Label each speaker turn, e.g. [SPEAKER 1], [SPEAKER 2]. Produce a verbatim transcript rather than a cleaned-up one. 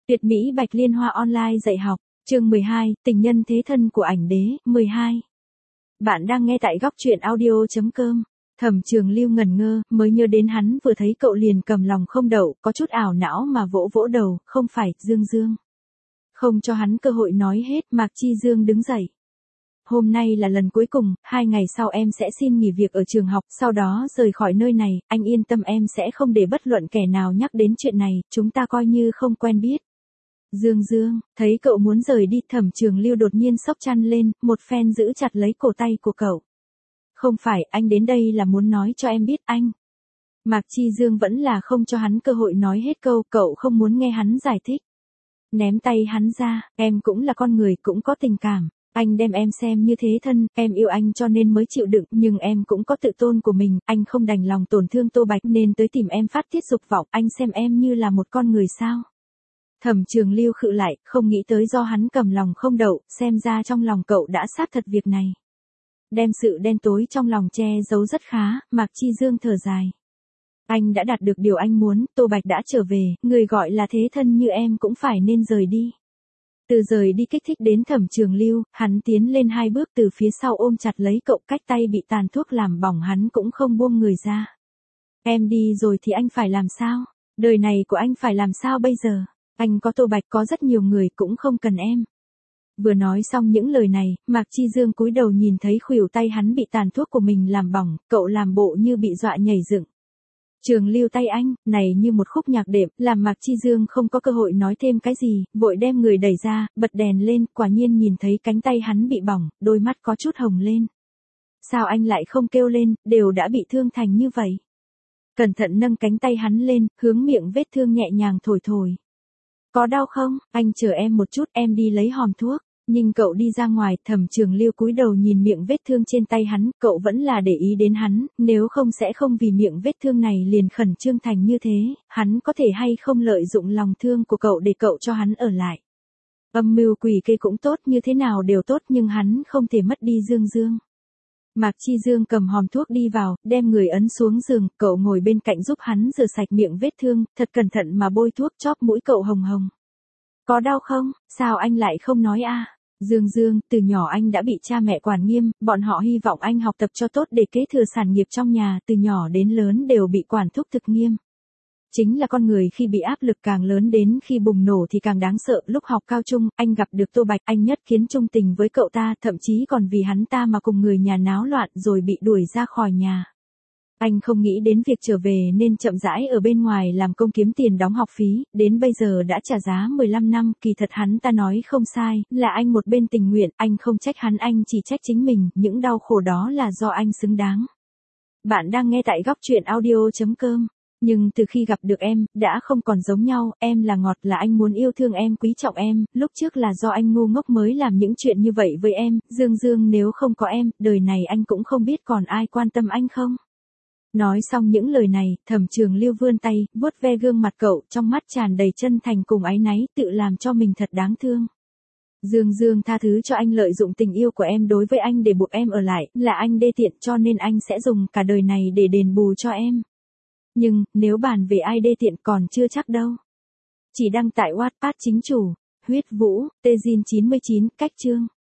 [SPEAKER 1] Tuyệt mỹ Bạch Liên Hoa online dạy học, chương mười hai, tình nhân thế thân của ảnh đế, mười hai. Bạn đang nghe tại góc truyện audio chấm com. Thẩm Trường Lưu ngẩn ngơ, mới nhớ đến hắn vừa thấy cậu liền cầm lòng không đậu, có chút ảo não mà vỗ vỗ đầu, không phải, Dương Dương. Không cho hắn cơ hội nói hết, Mạc Chi Dương đứng dậy. Hôm nay là lần cuối cùng, hai ngày sau em sẽ xin nghỉ việc ở trường học, sau đó rời khỏi nơi này, anh yên tâm em sẽ không để bất luận kẻ nào nhắc đến chuyện này, chúng ta coi như không quen biết. Dương Dương, thấy cậu muốn rời đi, Thẩm Trường Lưu đột nhiên xốc chăn lên, một phen giữ chặt lấy cổ tay của cậu. Không phải, anh đến đây là muốn nói cho em biết anh. Mạc Chi Dương vẫn là không cho hắn cơ hội nói hết câu, cậu không muốn nghe hắn giải thích. Ném tay hắn ra, em cũng là con người, cũng có tình cảm. Anh đem em xem như thế thân, em yêu anh cho nên mới chịu đựng, nhưng em cũng có tự tôn của mình, anh không đành lòng tổn thương Tô Bạch nên tới tìm em phát tiết dục vọng, anh xem em như là một con người sao. Thẩm Trường Lưu khựng lại, không nghĩ tới do hắn cầm lòng không đậu, xem ra trong lòng cậu đã xác thật việc này. Đem sự đen tối trong lòng che giấu rất khá, Mạc Chi Dương thở dài. Anh đã đạt được điều anh muốn, Tô Bạch đã trở về, người gọi là thế thân như em cũng phải nên rời đi. Từ rời đi kích thích đến Thẩm Trường Lưu, hắn tiến lên hai bước từ phía sau ôm chặt lấy cậu, cách tay bị tàn thuốc làm bỏng hắn cũng không buông người ra. Em đi rồi thì anh phải làm sao? Đời này của anh phải làm sao bây giờ? Anh có Tô Bạch, có rất nhiều người cũng không cần em. Vừa nói xong những lời này, Mạc Chi Dương cúi đầu nhìn thấy khuỷu tay hắn bị tàn thuốc của mình làm bỏng, cậu làm bộ như bị dọa nhảy dựng. Trường Lưu tay anh, này như một khúc nhạc đệm, làm Mạc Chi Dương không có cơ hội nói thêm cái gì, vội đem người đẩy ra, bật đèn lên, quả nhiên nhìn thấy cánh tay hắn bị bỏng, đôi mắt có chút hồng lên. Sao anh lại không kêu lên, đều đã bị thương thành như vậy. Cẩn thận nâng cánh tay hắn lên, hướng miệng vết thương nhẹ nhàng thổi thổi. Có đau không? Anh chờ em một chút, em đi lấy hòm thuốc. Nhưng cậu đi ra ngoài, Thẩm Trường Lưu cúi đầu nhìn miệng vết thương trên tay hắn, cậu vẫn là để ý đến hắn, nếu không sẽ không vì miệng vết thương này liền khẩn trương thành như thế, hắn có thể hay không lợi dụng lòng thương của cậu để cậu cho hắn ở lại. Âm mưu quỷ kế cũng tốt, như thế nào đều tốt, nhưng hắn không thể mất đi Dương Dương. Mạc Chi Dương cầm hòm thuốc đi vào, đem người ấn xuống giường, cậu ngồi bên cạnh giúp hắn rửa sạch miệng vết thương, thật cẩn thận mà bôi thuốc, chóp mũi cậu hồng hồng. Có đau không? Sao anh lại không nói a? À? Dương Dương, từ nhỏ anh đã bị cha mẹ quản nghiêm, bọn họ hy vọng anh học tập cho tốt để kế thừa sản nghiệp trong nhà, từ nhỏ đến lớn đều bị quản thúc thực nghiêm. Chính là con người khi bị áp lực càng lớn đến khi bùng nổ thì càng đáng sợ, lúc học cao trung, anh gặp được Tô Bạch, anh nhất kiến trung tình với cậu ta, thậm chí còn vì hắn ta mà cùng người nhà náo loạn rồi bị đuổi ra khỏi nhà. Anh không nghĩ đến việc trở về nên chậm rãi ở bên ngoài làm công kiếm tiền đóng học phí, đến bây giờ đã trả giá mười lăm năm, kỳ thật hắn ta nói không sai, là anh một bên tình nguyện, anh không trách hắn, anh chỉ trách chính mình, những đau khổ đó là do anh xứng đáng. Bạn đang nghe tại góc truyện audio chấm com. Nhưng từ khi gặp được em, đã không còn giống nhau, em là ngọt, là anh muốn yêu thương em, quý trọng em, lúc trước là do anh ngu ngốc mới làm những chuyện như vậy với em, Dương Dương, nếu không có em, đời này anh cũng không biết còn ai quan tâm anh không. Nói xong những lời này, Thẩm Trường Lưu vươn tay, vuốt ve gương mặt cậu, trong mắt tràn đầy chân thành cùng áy náy, tự làm cho mình thật đáng thương. Dương Dương, tha thứ cho anh lợi dụng tình yêu của em đối với anh để buộc em ở lại, là anh đê tiện cho nên anh sẽ dùng cả đời này để đền bù cho em. Nhưng, nếu bàn về ai đê tiện còn chưa chắc đâu. Chỉ đăng tại Wattpad chính chủ, huyết vũ, Tejin chín mươi chín, cách chương.